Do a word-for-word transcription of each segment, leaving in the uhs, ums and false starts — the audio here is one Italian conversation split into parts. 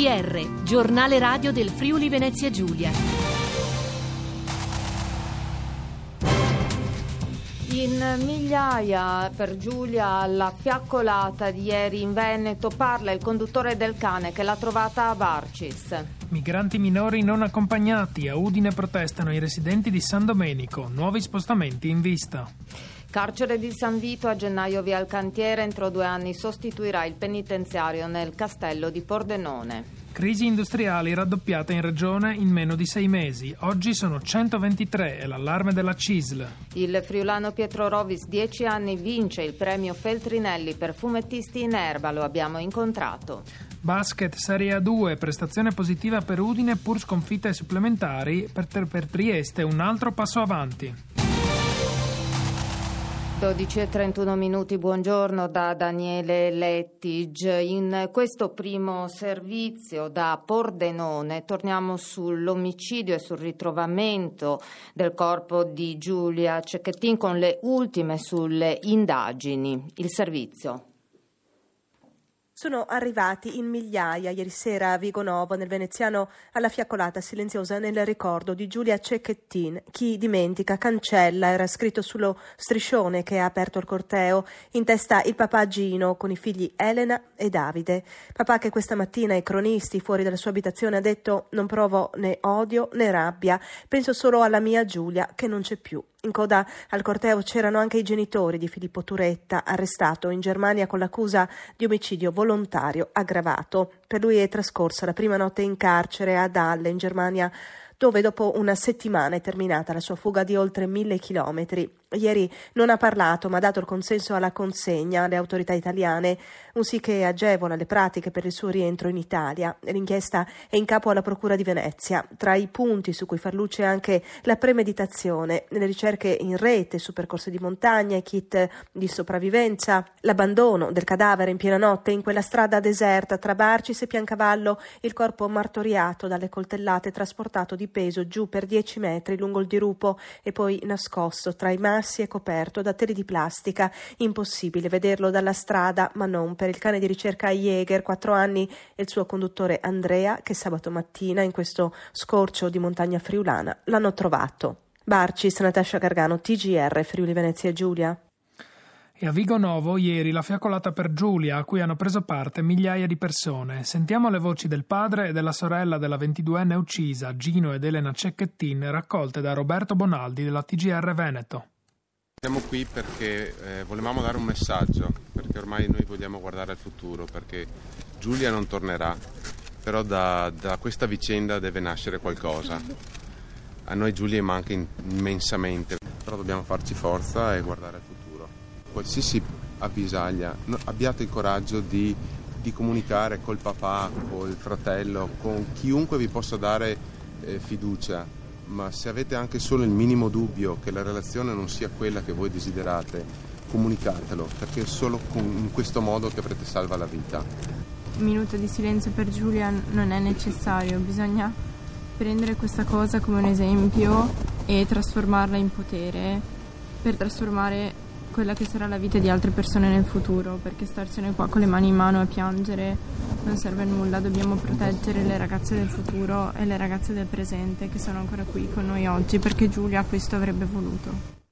G R, giornale radio del Friuli Venezia Giulia. In migliaia per Giulia alla fiaccolata di ieri in Veneto parla il conduttore del cane che l'ha trovata a Barcis. Migranti minori non accompagnati, a Udine protestano i residenti di San Domenico, nuovi spostamenti in vista. Carcere di San Vito, a gennaio via il cantiere, entro due anni sostituirà il penitenziario nel castello di Pordenone. Crisi industriali raddoppiata in regione in meno di sei mesi. Oggi sono centoventitré, è l'allarme della C I S L. Il friulano Pietro Rovis, dieci anni, vince il premio Feltrinelli per fumettisti in erba, lo abbiamo incontrato. Basket Serie A due, prestazione positiva per Udine pur sconfitte supplementari, per, per Trieste un altro passo avanti. dodici e trentuno minuti, buongiorno da Daniele Lettig. In questo primo servizio da Pordenone torniamo sull'omicidio e sul ritrovamento del corpo di Giulia Cecchettin con le ultime sulle indagini. Il servizio. Sono arrivati in migliaia ieri sera a Vigonovo, nel veneziano, alla fiaccolata silenziosa nel ricordo di Giulia Cecchettin. Chi dimentica cancella, era scritto sullo striscione che ha aperto il corteo, in testa il papà Gino con i figli Elena e Davide. Papà che questa mattina ai cronisti fuori dalla sua abitazione ha detto: non provo né odio né rabbia, penso solo alla mia Giulia che non c'è più. In coda al corteo c'erano anche i genitori di Filippo Turetta, arrestato in Germania con l'accusa di omicidio volontario aggravato. Per lui è trascorsa la prima notte in carcere a Dalle, in Germania, dove dopo una settimana è terminata la sua fuga di oltre mille chilometri. Ieri non ha parlato, ma ha dato il consenso alla consegna alle autorità italiane, un sì che agevola le pratiche per il suo rientro in Italia. L'inchiesta è in capo alla Procura di Venezia. Tra i punti su cui far luce anche la premeditazione, le ricerche in rete su percorsi di montagna, i kit di sopravvivenza, l'abbandono del cadavere in piena notte in quella strada deserta tra Barcis e Piancavallo, il corpo martoriato dalle coltellate, trasportato di peso giù per dieci metri lungo il dirupo e poi nascosto tra i massi e coperto da teli di plastica. Impossibile vederlo dalla strada, ma non per il cane di ricerca Jäger, quattro anni, e il suo conduttore Andrea, che sabato mattina in questo scorcio di montagna friulana l'hanno trovato. Barcis, Natascia Gargano, T G R, Friuli Venezia Giulia. E a Vigonovo ieri la fiaccolata per Giulia, a cui hanno preso parte migliaia di persone. Sentiamo le voci del padre e della sorella della ventiduenne uccisa, Gino ed Elena Cecchettin, raccolte da Roberto Bonaldi della T G R Veneto. Siamo qui perché eh, volevamo dare un messaggio, perché ormai noi vogliamo guardare al futuro, perché Giulia non tornerà, però da, da questa vicenda deve nascere qualcosa. A noi Giulia manca immensamente, però dobbiamo farci forza e guardare al futuro. Qualsiasi avvisaglia, no, abbiate il coraggio di, di comunicare col papà, col fratello, con chiunque vi possa dare eh, fiducia. Ma se avete anche solo il minimo dubbio che la relazione non sia quella che voi desiderate, comunicatelo, perché è solo con, in questo modo che avrete salva la vita. Un minuto di silenzio per Giulia non è necessario, bisogna prendere questa cosa come un esempio e trasformarla in potere per trasformare quella che sarà la vita di altre persone nel futuro, perché starsene qua con le mani in mano a piangere non serve a nulla. Dobbiamo proteggere le ragazze del futuro e le ragazze del presente che sono ancora qui con noi oggi, perché Giulia questo avrebbe voluto.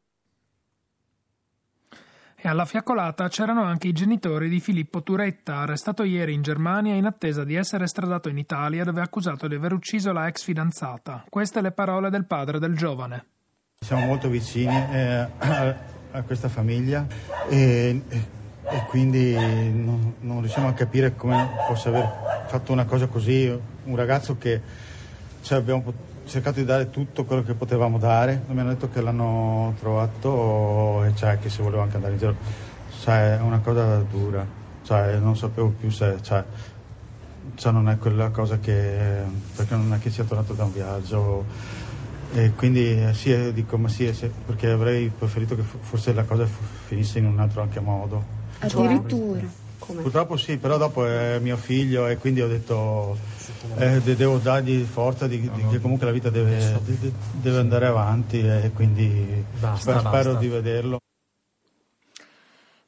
E alla fiaccolata c'erano anche i genitori di Filippo Turetta, arrestato ieri in Germania in attesa di essere estradato in Italia, dove è accusato di aver ucciso la ex fidanzata. Queste le parole del padre del giovane. Siamo molto vicini eh, a, a questa famiglia e, e quindi non, non riusciamo a capire come possa aver fatto una cosa così. Un ragazzo che cioè, abbiamo cercato di dare tutto quello che potevamo dare. Mi hanno detto che l'hanno trovato e cioè, che se voleva anche andare in giro. Cioè, è una cosa dura, cioè, non sapevo più se cioè, cioè, non è quella cosa che perché non è che sia tornato da un viaggio. E quindi eh, sì, dico ma sì, sì, perché avrei preferito che forse la cosa finisse in un altro anche modo. Addirittura? Come? Purtroppo sì, però dopo è mio figlio e quindi ho detto eh, devo dargli forza di, di che comunque la vita deve, deve, deve andare avanti e quindi basta, spero, basta. spero di vederlo.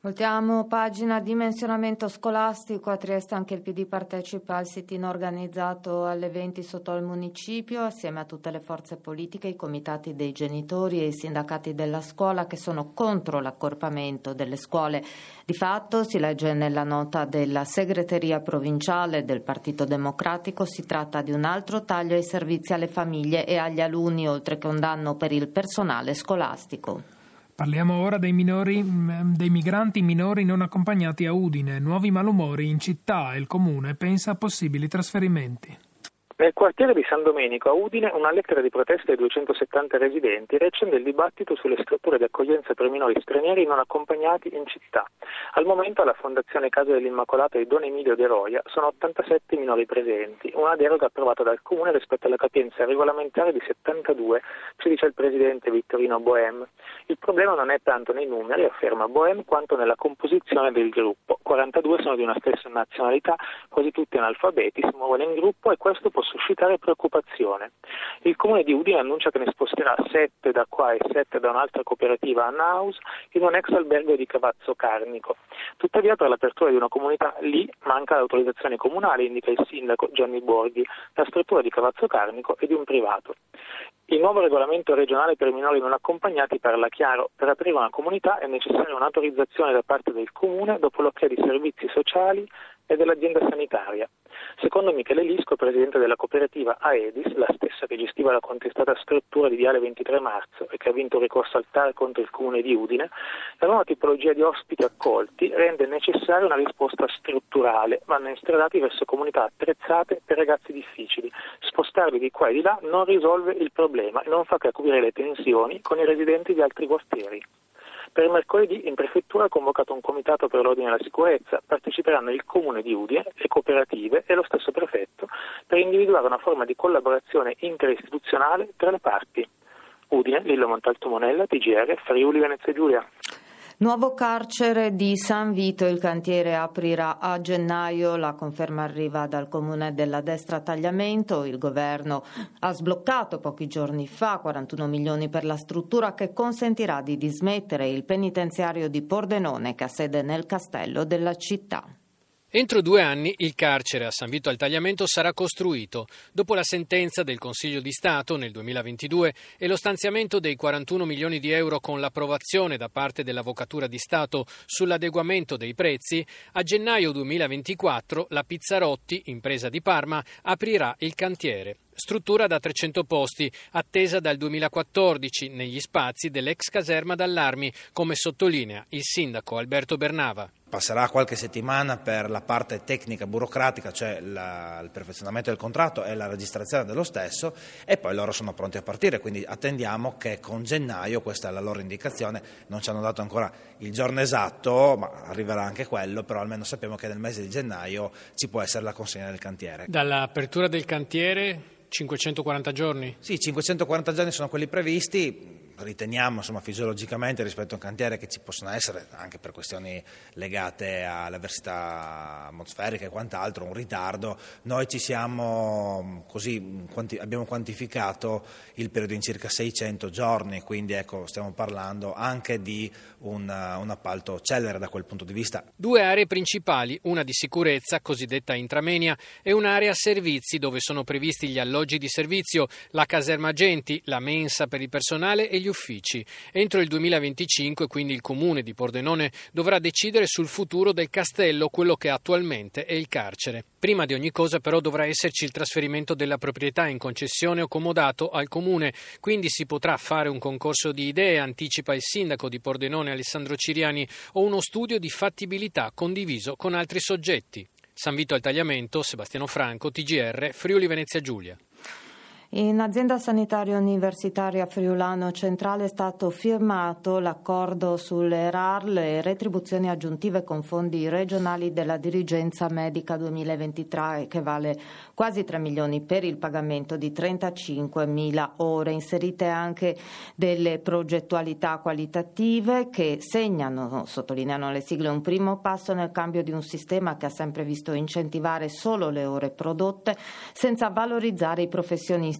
Voltiamo pagina. Dimensionamento scolastico. A Trieste anche il P D partecipa al sit-in organizzato all'eventi sotto al municipio assieme a tutte le forze politiche, i comitati dei genitori e i sindacati della scuola che sono contro l'accorpamento delle scuole. Di fatto, si legge nella nota della segreteria provinciale del Partito Democratico, si tratta di un altro taglio ai servizi alle famiglie e agli alunni, oltre che un danno per il personale scolastico. Parliamo ora dei minori, dei migranti minori non accompagnati a Udine. Nuovi malumori in città e il comune pensa a possibili trasferimenti. Nel quartiere di San Domenico a Udine una lettera di protesta ai duecentosettanta residenti riaccende il dibattito sulle strutture di accoglienza per minori stranieri non accompagnati in città. Al momento alla Fondazione Casa dell'Immacolata di Don Emilio De Roia sono ottantasette minori presenti, una deroga approvata dal Comune rispetto alla capienza regolamentare di settantadue, ci dice il presidente Vittorino Boem. Il problema non è tanto nei numeri, afferma Boem, quanto nella composizione del gruppo. quarantadue sono di una stessa nazionalità, quasi tutti analfabeti, si muovono in gruppo e questo può suscitare preoccupazione. Il Comune di Udine annuncia che ne sposterà sette da qua e sette da un'altra cooperativa a Naus in un ex albergo di Cavazzo Carnico. Tuttavia per l'apertura di una comunità lì manca l'autorizzazione comunale, indica il sindaco Gianni Borghi. La struttura di Cavazzo Carnico è di un privato. Il nuovo regolamento regionale per minori non accompagnati parla chiaro. Per aprire una comunità è necessaria un'autorizzazione da parte del Comune dopo l'ok di servizi sociali e dell'azienda sanitaria. Secondo Michele Lisco, presidente della cooperativa Aedis, la stessa che gestiva la contestata struttura di Viale ventitré marzo e che ha vinto un ricorso al T A R contro il Comune di Udine, la nuova tipologia di ospiti accolti rende necessaria una risposta strutturale. Vanno instradati verso comunità attrezzate per ragazzi difficili. Spostarli di qua e di là non risolve il problema e non fa che acuire le tensioni con i residenti di altri quartieri. Per mercoledì in prefettura ha convocato un comitato per l'ordine e la sicurezza. Parteciperanno il Comune di Udine, le cooperative e lo stesso prefetto per individuare una forma di collaborazione interistituzionale tra le parti. Udine, Lillo Montalto Monella, T G R, Friuli Venezia Giulia. Nuovo carcere di San Vito, il cantiere aprirà a gennaio, la conferma arriva dal comune della Destra Tagliamento. Il governo ha sbloccato pochi giorni fa quarantuno milioni per la struttura che consentirà di dismettere il penitenziario di Pordenone che ha sede nel castello della città. Entro due anni il carcere a San Vito al Tagliamento sarà costruito. Dopo la sentenza del Consiglio di Stato nel duemilaventidue e lo stanziamento dei quarantuno milioni di euro con l'approvazione da parte dell'Avvocatura di Stato sull'adeguamento dei prezzi, a gennaio duemilaventiquattro la Pizzarotti, impresa di Parma, aprirà il cantiere. Struttura da trecento posti, attesa dal duemilaquattordici negli spazi dell'ex caserma d'Allarmi, come sottolinea il sindaco Alberto Bernava. Passerà qualche settimana per la parte tecnica burocratica, cioè la, il perfezionamento del contratto e la registrazione dello stesso, e poi loro sono pronti a partire, quindi attendiamo che con gennaio, questa è la loro indicazione, non ci hanno dato ancora il giorno esatto, ma arriverà anche quello, però almeno sappiamo che nel mese di gennaio ci può essere la consegna del cantiere. Dall'apertura del cantiere cinquecentoquaranta giorni? Sì, cinquecentoquaranta giorni sono quelli previsti. Riteniamo insomma fisiologicamente rispetto a un cantiere che ci possono essere anche per questioni legate alle avversità atmosferiche e quant'altro un ritardo. Noi ci siamo così quanti, abbiamo quantificato il periodo in circa seicento giorni, quindi ecco stiamo parlando anche di un, un appalto celere da quel punto di vista. Due aree principali, una di sicurezza cosiddetta intramenia e un'area servizi dove sono previsti gli alloggi di servizio, la caserma agenti, la mensa per il personale e gli uffici. Entro il duemilaventicinque, quindi, il comune di Pordenone dovrà decidere sul futuro del castello, quello che attualmente è il carcere. Prima di ogni cosa, però, dovrà esserci il trasferimento della proprietà in concessione o comodato al comune, quindi si potrà fare un concorso di idee, anticipa il sindaco di Pordenone Alessandro Ciriani, o uno studio di fattibilità condiviso con altri soggetti. San Vito al Tagliamento, Sebastiano Franco, T G R, Friuli Venezia Giulia. In azienda sanitaria universitaria Friulano Centrale è stato firmato l'accordo sulle R A R, le retribuzioni aggiuntive con fondi regionali della dirigenza medica duemilaventitré, che vale quasi tre milioni per il pagamento di trentacinquemila ore, inserite anche delle progettualità qualitative che segnano, sottolineano le sigle, un primo passo nel cambio di un sistema che ha sempre visto incentivare solo le ore prodotte senza valorizzare i professionisti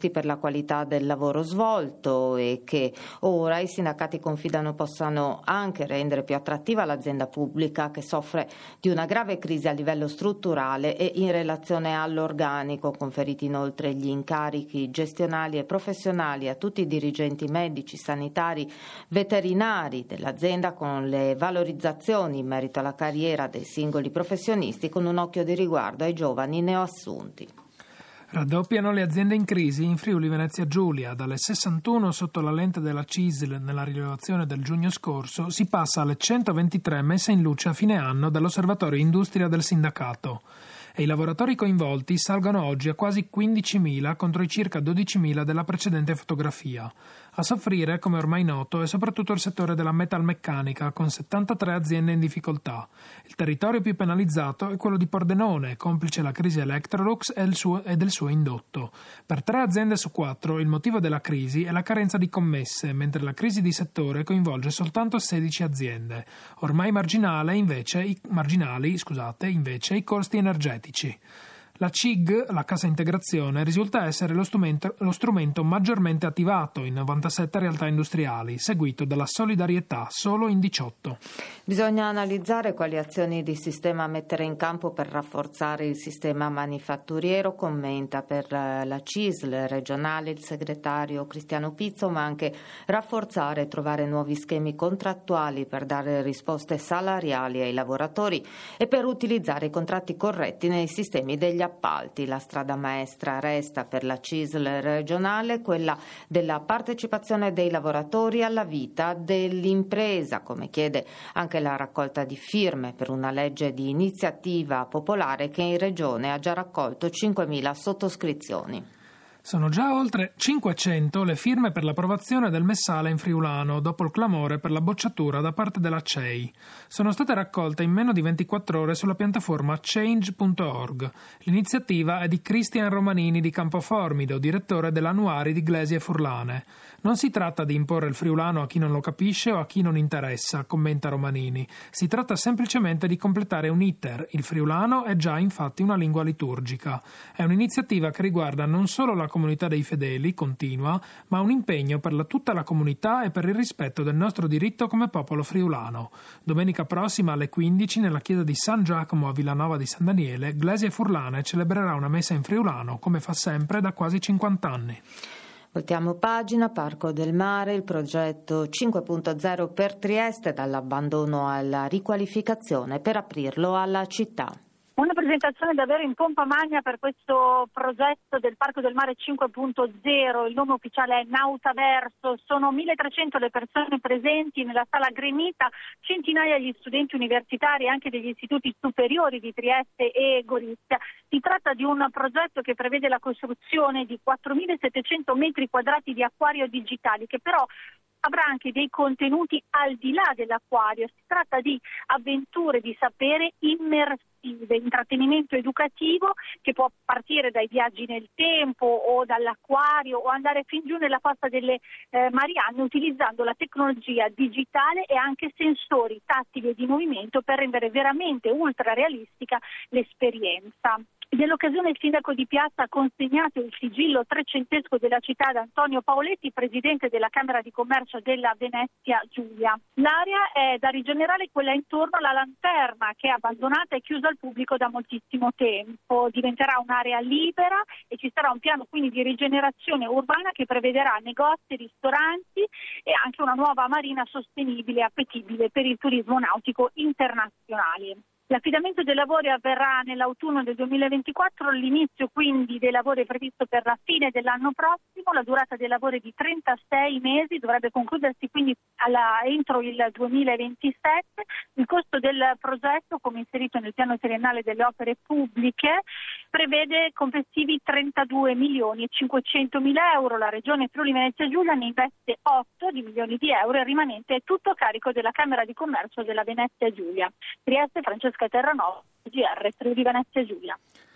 giusti per la qualità del lavoro svolto e che ora i sindacati confidano possano anche rendere più attrattiva l'azienda pubblica che soffre di una grave crisi a livello strutturale e in relazione all'organico, conferiti inoltre gli incarichi gestionali e professionali a tutti i dirigenti medici, sanitari, veterinari dell'azienda con le valorizzazioni in merito alla carriera dei singoli professionisti con un occhio di riguardo ai giovani neoassunti. Raddoppiano le aziende in crisi in Friuli Venezia Giulia. Dalle sessantuno sotto la lente della C I S L nella rilevazione del giugno scorso si passa alle centoventitré messe in luce a fine anno dall'Osservatorio Industria del sindacato. E i lavoratori coinvolti salgono oggi a quasi quindicimila contro i circa dodicimila della precedente fotografia. A soffrire, come ormai noto, è soprattutto il settore della metalmeccanica, con settantatré aziende in difficoltà. Il territorio più penalizzato è quello di Pordenone, complice la crisi Electrolux e, il suo, e del suo indotto. Per tre aziende su quattro il motivo della crisi è la carenza di commesse, mentre la crisi di settore coinvolge soltanto sedici aziende. Ormai marginale invece, i, marginali scusate, invece i costi energetici. La C I G, la cassa integrazione, risulta essere lo strumento, lo strumento maggiormente attivato in novantasette realtà industriali, seguito dalla solidarietà solo in diciotto. Bisogna analizzare quali azioni di sistema mettere in campo per rafforzare il sistema manifatturiero, commenta per la C I S L regionale il segretario Cristiano Pizzo, ma anche rafforzare e trovare nuovi schemi contrattuali per dare risposte salariali ai lavoratori e per utilizzare i contratti corretti nei sistemi degli appalti. La strada maestra resta per la C I S L regionale quella della partecipazione dei lavoratori alla vita dell'impresa, come chiede anche la raccolta di firme per una legge di iniziativa popolare che in regione ha già raccolto cinquemila sottoscrizioni. Sono già oltre cinquecento le firme per l'approvazione del Messale in friulano, dopo il clamore per la bocciatura da parte della C E I. Sono state raccolte in meno di ventiquattro ore sulla piattaforma change punto org. L'iniziativa è di Cristian Romanini di Campoformido, direttore dell'Annuari di Glesie Furlane. Non si tratta di imporre il friulano a chi non lo capisce o a chi non interessa, commenta Romanini. Si tratta semplicemente di completare un iter. Il friulano è già infatti una lingua liturgica. È un'iniziativa che riguarda non solo la comunità dei fedeli, continua, ma un impegno per la, tutta la comunità e per il rispetto del nostro diritto come popolo friulano. Domenica prossima alle quindici nella chiesa di San Giacomo a Villanova di San Daniele, Glesie Furlane celebrerà una messa in friulano, come fa sempre da quasi cinquanta anni. Voltiamo pagina, Parco del Mare, il progetto cinque punto zero per Trieste, dall'abbandono alla riqualificazione per aprirlo alla città. Una presentazione davvero in pompa magna per questo progetto del Parco del Mare cinque punto zero, il nome ufficiale è Nautaverso, sono milletrecento le persone presenti nella sala gremita, centinaia gli studenti universitari e anche degli istituti superiori di Trieste e Gorizia. Si tratta di un progetto che prevede la costruzione di quattromilasettecento metri quadrati di acquario digitali, che però avrà anche dei contenuti al di là dell'acquario. Si tratta di avventure di sapere immersive, intrattenimento educativo che può partire dai viaggi nel tempo o dall'acquario o andare fin giù nella fossa delle eh, Marianne, utilizzando la tecnologia digitale e anche sensori tattili e di movimento per rendere veramente ultra realistica l'esperienza. Nell'occasione il sindaco di Piazza ha consegnato il sigillo trecentesco della città ad Antonio Paoletti, presidente della Camera di Commercio della Venezia Giulia. L'area è da rigenerare quella intorno alla lanterna, che è abbandonata e chiusa al pubblico da moltissimo tempo. Diventerà un'area libera e ci sarà un piano quindi di rigenerazione urbana che prevederà negozi, ristoranti e anche una nuova marina sostenibile e appetibile per il turismo nautico internazionale. L'affidamento dei lavori avverrà nell'autunno del duemilaventiquattro, l'inizio quindi dei lavori è previsto per la fine dell'anno prossimo, la durata dei lavori è di trentasei mesi, dovrebbe concludersi quindi alla, entro il duemilaventisette. Il costo del progetto, come inserito nel piano triennale delle opere pubbliche, prevede complessivi trentadue milioni e cinquecentomila euro. La Regione Friuli Venezia Giulia ne investe otto di milioni di euro e il rimanente è tutto a carico della Camera di Commercio della Venezia Giulia. Trieste, Francesca Terranova, G R Friuli Venezia Giulia.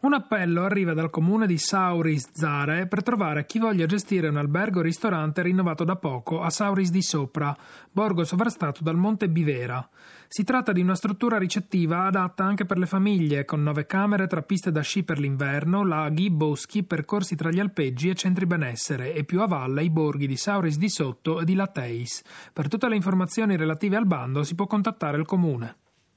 Un appello arriva dal comune di Sauris Zare per trovare chi voglia gestire un albergo-ristorante rinnovato da poco a Sauris di Sopra, borgo sovrastato dal Monte Bivera. Si tratta di una struttura ricettiva adatta anche per le famiglie, con nove camere tra piste da sci per l'inverno, laghi, boschi, percorsi tra gli alpeggi e centri benessere, e più a valle i borghi di Sauris di Sotto e di Lateis. Per tutte le informazioni relative al bando si può contattare il comune.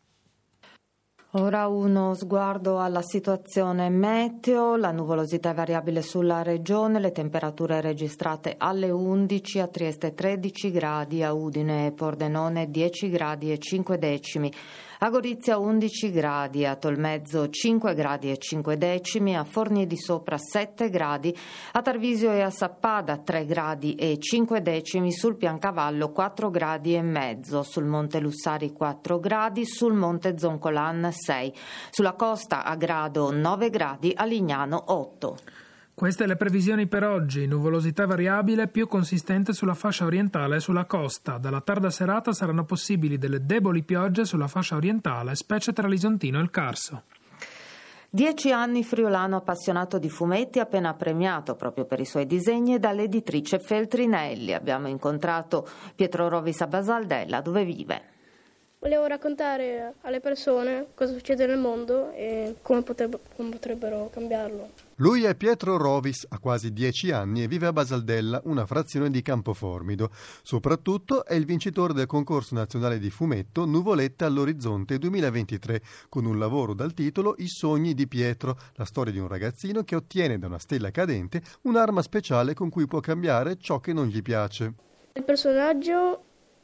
Ora uno sguardo alla situazione meteo, la nuvolosità è variabile sulla regione, le temperature registrate alle undici, a Trieste tredici gradi, a Udine e Pordenone dieci gradi e cinque decimi, a Gorizia undici gradi, a Tolmezzo cinque gradi e cinque decimi, a Forni di Sopra sette gradi, a Tarvisio e a Sappada tre gradi e cinque decimi, sul Piancavallo quattro gradi e mezzo, sul Monte Lussari quattro gradi, sul Monte Zoncolan sei, sulla costa a Grado nove gradi, a Lignano otto. Queste le previsioni per oggi, nuvolosità variabile più consistente sulla fascia orientale e sulla costa. Dalla tarda serata saranno possibili delle deboli piogge sulla fascia orientale, specie tra l'Isontino e il Carso. Dieci anni friulano appassionato di fumetti, appena premiato proprio per i suoi disegni dall'editrice Feltrinelli. Abbiamo incontrato Pietro Rovis a Basaldella, dove vive. Volevo raccontare alle persone cosa succede nel mondo e come, poteb- come potrebbero cambiarlo. Lui è Pietro Rovis, ha quasi dieci anni e vive a Basaldella, una frazione di Campoformido. Soprattutto è il vincitore del concorso nazionale di fumetto Nuvolette all'orizzonte duemilaventitré, con un lavoro dal titolo I sogni di Pietro, la storia di un ragazzino che ottiene da una stella cadente un'arma speciale con cui può cambiare ciò che non gli piace. Il personaggio,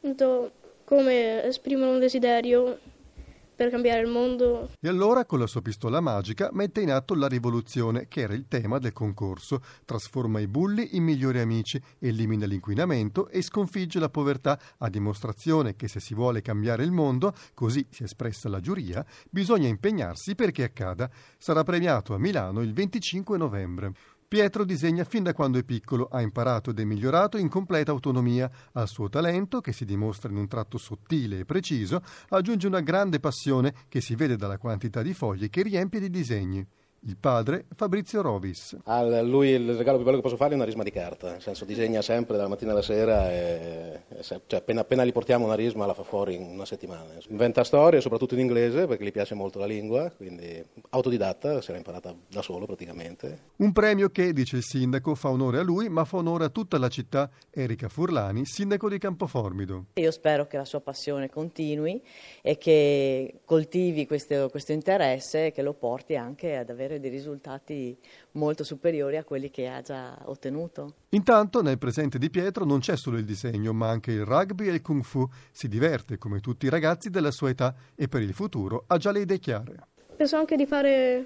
come esprimere un desiderio per cambiare il mondo. E allora, con la sua pistola magica, mette in atto la rivoluzione, che era il tema del concorso. Trasforma i bulli in migliori amici, elimina l'inquinamento e sconfigge la povertà, a dimostrazione che se si vuole cambiare il mondo, così si è espressa la giuria, bisogna impegnarsi perché accada. Sarà premiato a Milano il venticinque novembre. Pietro disegna fin da quando è piccolo, ha imparato ed è migliorato in completa autonomia. Al suo talento, che si dimostra in un tratto sottile e preciso, aggiunge una grande passione che si vede dalla quantità di fogli che riempie di disegni. Il padre, Fabrizio Rovis. A lui il regalo più bello che posso fare è una risma di carta, nel senso disegna sempre dalla mattina alla sera e, e se, cioè, appena, appena gli portiamo una risma la fa fuori in una settimana. Inventa storie, soprattutto in inglese, perché gli piace molto la lingua, quindi autodidatta, se l'ha imparata da solo praticamente. Un premio che, dice il sindaco, fa onore a lui, ma fa onore a tutta la città. Erika Furlani, sindaco di Campoformido. Io spero che la sua passione continui e che coltivi questo, questo interesse e che lo porti anche ad avere dei risultati molto superiori a quelli che ha già ottenuto. Intanto nel presente di Pietro non c'è solo il disegno, ma anche il rugby e il kung fu. Si diverte come tutti i ragazzi della sua età e per il futuro ha già le idee chiare. Penso anche di fare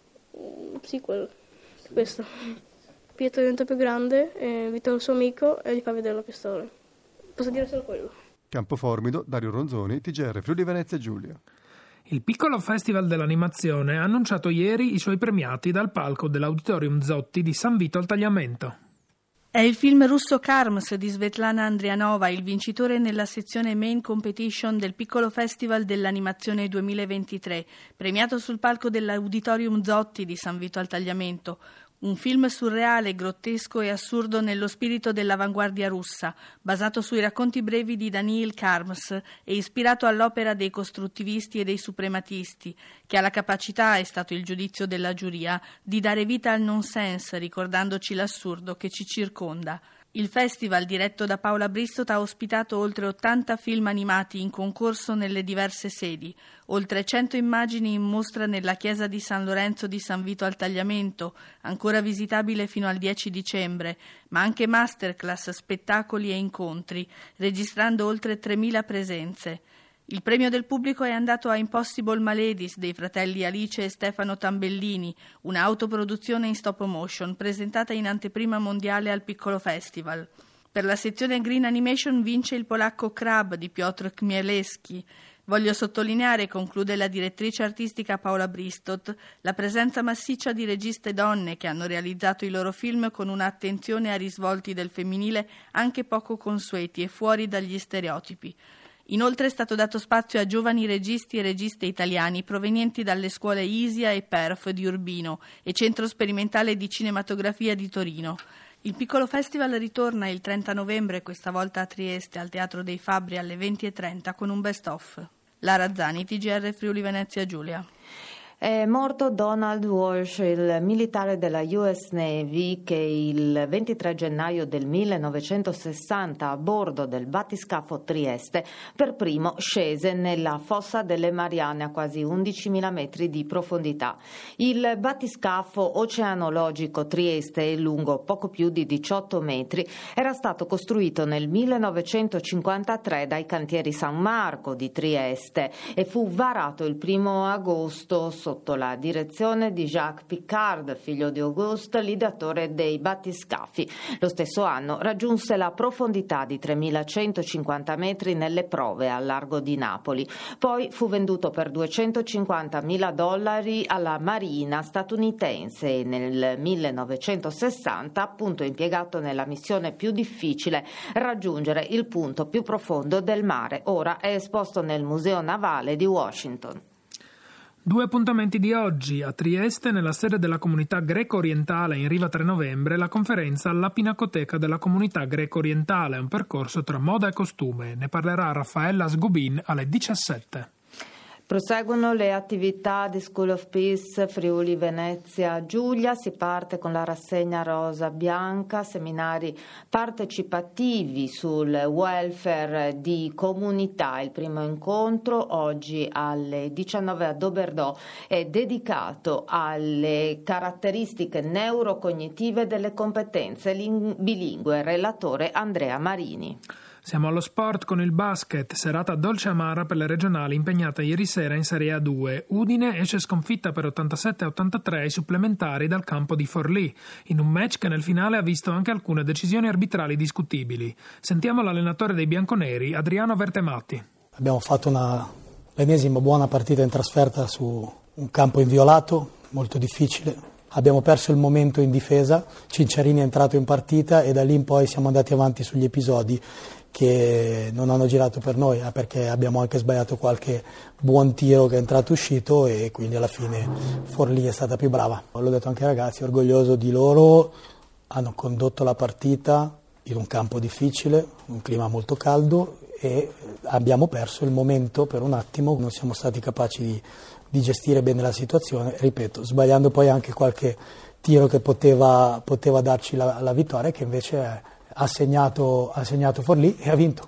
un sequel, questo. Pietro diventa più grande, e invita il suo amico e gli fa vedere la pistola. Posso dire solo quello. Campoformido, Dario Ronzoni, T G R Friuli Venezia Giulia. Il piccolo Festival dell'Animazione ha annunciato ieri i suoi premiati dal palco dell'Auditorium Zotti di San Vito al Tagliamento. È il film russo Karms di Svetlana Andrianova, il vincitore nella sezione Main Competition del Piccolo Festival dell'Animazione duemilaventitré, premiato sul palco dell'Auditorium Zotti di San Vito al Tagliamento. Un film surreale, grottesco e assurdo nello spirito dell'avanguardia russa, basato sui racconti brevi di Daniil Karms e ispirato all'opera dei costruttivisti e dei suprematisti, che ha la capacità, è stato il giudizio della giuria, di dare vita al nonsense, ricordandoci l'assurdo che ci circonda. Il festival, diretto da Paola Bristot, ha ospitato oltre ottanta film animati in concorso nelle diverse sedi, oltre cento immagini in mostra nella chiesa di San Lorenzo di San Vito al Tagliamento, ancora visitabile fino al dieci dicembre, ma anche masterclass, spettacoli e incontri, registrando oltre tremila presenze. Il premio del pubblico è andato a Impossible Maladies dei fratelli Alice e Stefano Tambellini, un'autoproduzione in stop motion presentata in anteprima mondiale al Piccolo Festival. Per la sezione Green Animation vince il polacco Crab di Piotr Chmielewski. Voglio sottolineare, conclude la direttrice artistica Paola Bristot, la presenza massiccia di registe donne che hanno realizzato i loro film con un'attenzione a risvolti del femminile anche poco consueti e fuori dagli stereotipi. Inoltre è stato dato spazio a giovani registi e registe italiani provenienti dalle scuole ISIA e Perf di Urbino e Centro Sperimentale di Cinematografia di Torino. Il piccolo festival ritorna il trenta novembre, questa volta a Trieste, al Teatro dei Fabbri alle venti e trenta con un best-of. Lara Zani, T G R Friuli Venezia Giulia. È morto Donald Walsh, il militare della U S Navy che il ventitré gennaio del millenovecentosessanta a bordo del battiscafo Trieste per primo scese nella fossa delle Marianne a quasi undicimila metri di profondità. Il battiscafo oceanologico Trieste, lungo poco più di diciotto metri, era stato costruito nel millenovecentocinquantatré dai cantieri San Marco di Trieste e fu varato il primo agosto sotto la direzione di Jacques Piccard, figlio di Auguste, l'ideatore dei battiscafi. Lo stesso anno raggiunse la profondità di tremilacentocinquanta metri nelle prove al largo di Napoli. Poi fu venduto per duecentocinquantamila dollari alla Marina statunitense e nel millenovecentosessanta appunto impiegato nella missione più difficile, raggiungere il punto più profondo del mare. Ora è esposto nel Museo Navale di Washington. Due appuntamenti di oggi. A Trieste, nella sede della comunità greco-orientale in Riva tre novembre, la conferenza La Pinacoteca della comunità greco-orientale, un percorso tra moda e costume. Ne parlerà Raffaella Sgubin alle diciassette. Proseguono le attività di School of Peace Friuli Venezia Giulia, si parte con la rassegna rosa bianca, seminari partecipativi sul welfare di comunità. Il primo incontro oggi alle diciannove a Doberdò è dedicato alle caratteristiche neurocognitive delle competenze bilingue, relatore Andrea Marini. Siamo allo sport con il basket, serata dolce amara per le regionali impegnate ieri sera in Serie A due. Udine esce sconfitta per ottantasette a ottantatré ai supplementari dal campo di Forlì, in un match che nel finale ha visto anche alcune decisioni arbitrali discutibili. Sentiamo l'allenatore dei bianconeri, Adriano Vertematti. Abbiamo fatto una, l'ennesima buona partita in trasferta su un campo inviolato, molto difficile. Abbiamo perso il momento in difesa, Cinciarini è entrato in partita e da lì in poi siamo andati avanti sugli episodi che non hanno girato per noi, eh, perché abbiamo anche sbagliato qualche buon tiro che è entrato uscito e quindi alla fine Forlì è stata più brava. L'ho detto anche ai ragazzi, orgoglioso di loro, hanno condotto la partita in un campo difficile, un clima molto caldo e abbiamo perso il momento per un attimo, non siamo stati capaci di, di gestire bene la situazione, ripeto, sbagliando poi anche qualche tiro che poteva, poteva darci la, la vittoria che invece è, ha segnato, ha segnato Forlì e ha vinto.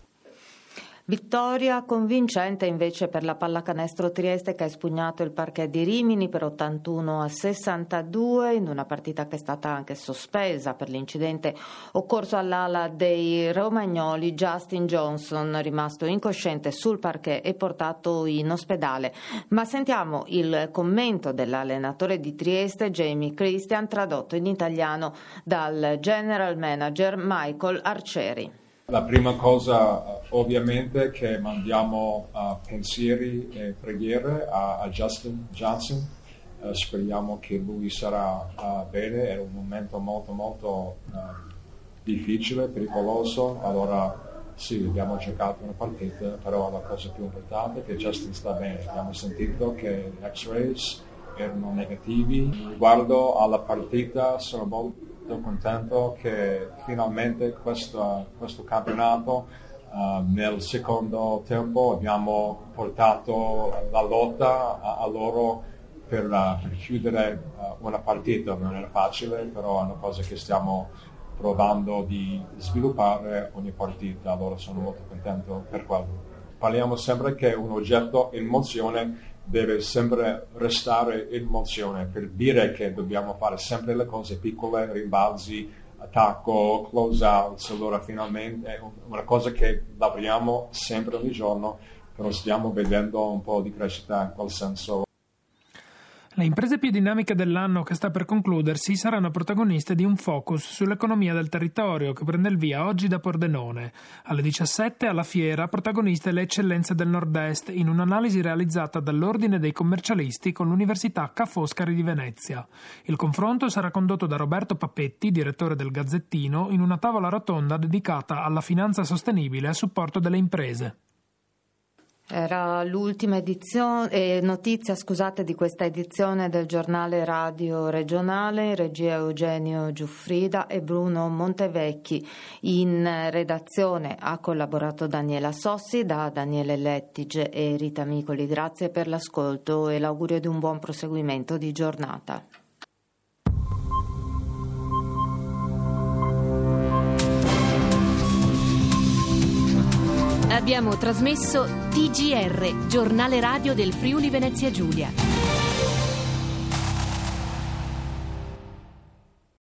Vittoria convincente invece per la pallacanestro Trieste che ha espugnato il parquet di Rimini per ottantuno a sessantadue in una partita che è stata anche sospesa per l'incidente occorso all'ala dei romagnoli. Justin Johnson, rimasto incosciente sul parquet e portato in ospedale. Ma sentiamo il commento dell'allenatore di Trieste Jamie Christian, tradotto in italiano dal general manager Michael Arcieri. La prima cosa ovviamente è che mandiamo uh, pensieri e preghiere a, a Justin Johnson, uh, speriamo che lui sarà uh, bene, è un momento molto molto uh, difficile, pericoloso, allora sì, abbiamo giocato una partita, però la cosa più importante è che Justin sta bene, abbiamo sentito che gli x-rays erano negativi. Riguardo alla partita sono molto contento che finalmente questo, questo campionato uh, nel secondo tempo abbiamo portato la lotta a, a loro per, uh, per chiudere uh, una partita. Non era facile, però è una cosa che stiamo provando di sviluppare ogni partita, allora sono molto contento per quello. Parliamo sempre che un oggetto in mozione deve sempre restare in mozione, per dire che dobbiamo fare sempre le cose piccole, rimbalzi, attacco, close outs, allora finalmente è una cosa che lavoriamo sempre ogni giorno, però stiamo vedendo un po' di crescita in quel senso. Le imprese più dinamiche dell'anno che sta per concludersi saranno protagoniste di un focus sull'economia del territorio che prende il via oggi da Pordenone. Alle diciassette alla fiera protagoniste le eccellenze del Nord-Est in un'analisi realizzata dall'Ordine dei Commercialisti con l'Università Ca' Foscari di Venezia. Il confronto sarà condotto da Roberto Papetti, direttore del Gazzettino, in una tavola rotonda dedicata alla finanza sostenibile a supporto delle imprese. Era l'ultima edizione, eh, notizia scusate, di questa edizione del giornale radio regionale. In regia Eugenio Giuffrida e Bruno Montevecchi. In redazione ha collaborato Daniela Sossi. Da Daniele Lettige e Rita Micoli grazie per l'ascolto e l'augurio di un buon proseguimento di giornata. Abbiamo trasmesso T G R, giornale radio del Friuli Venezia Giulia.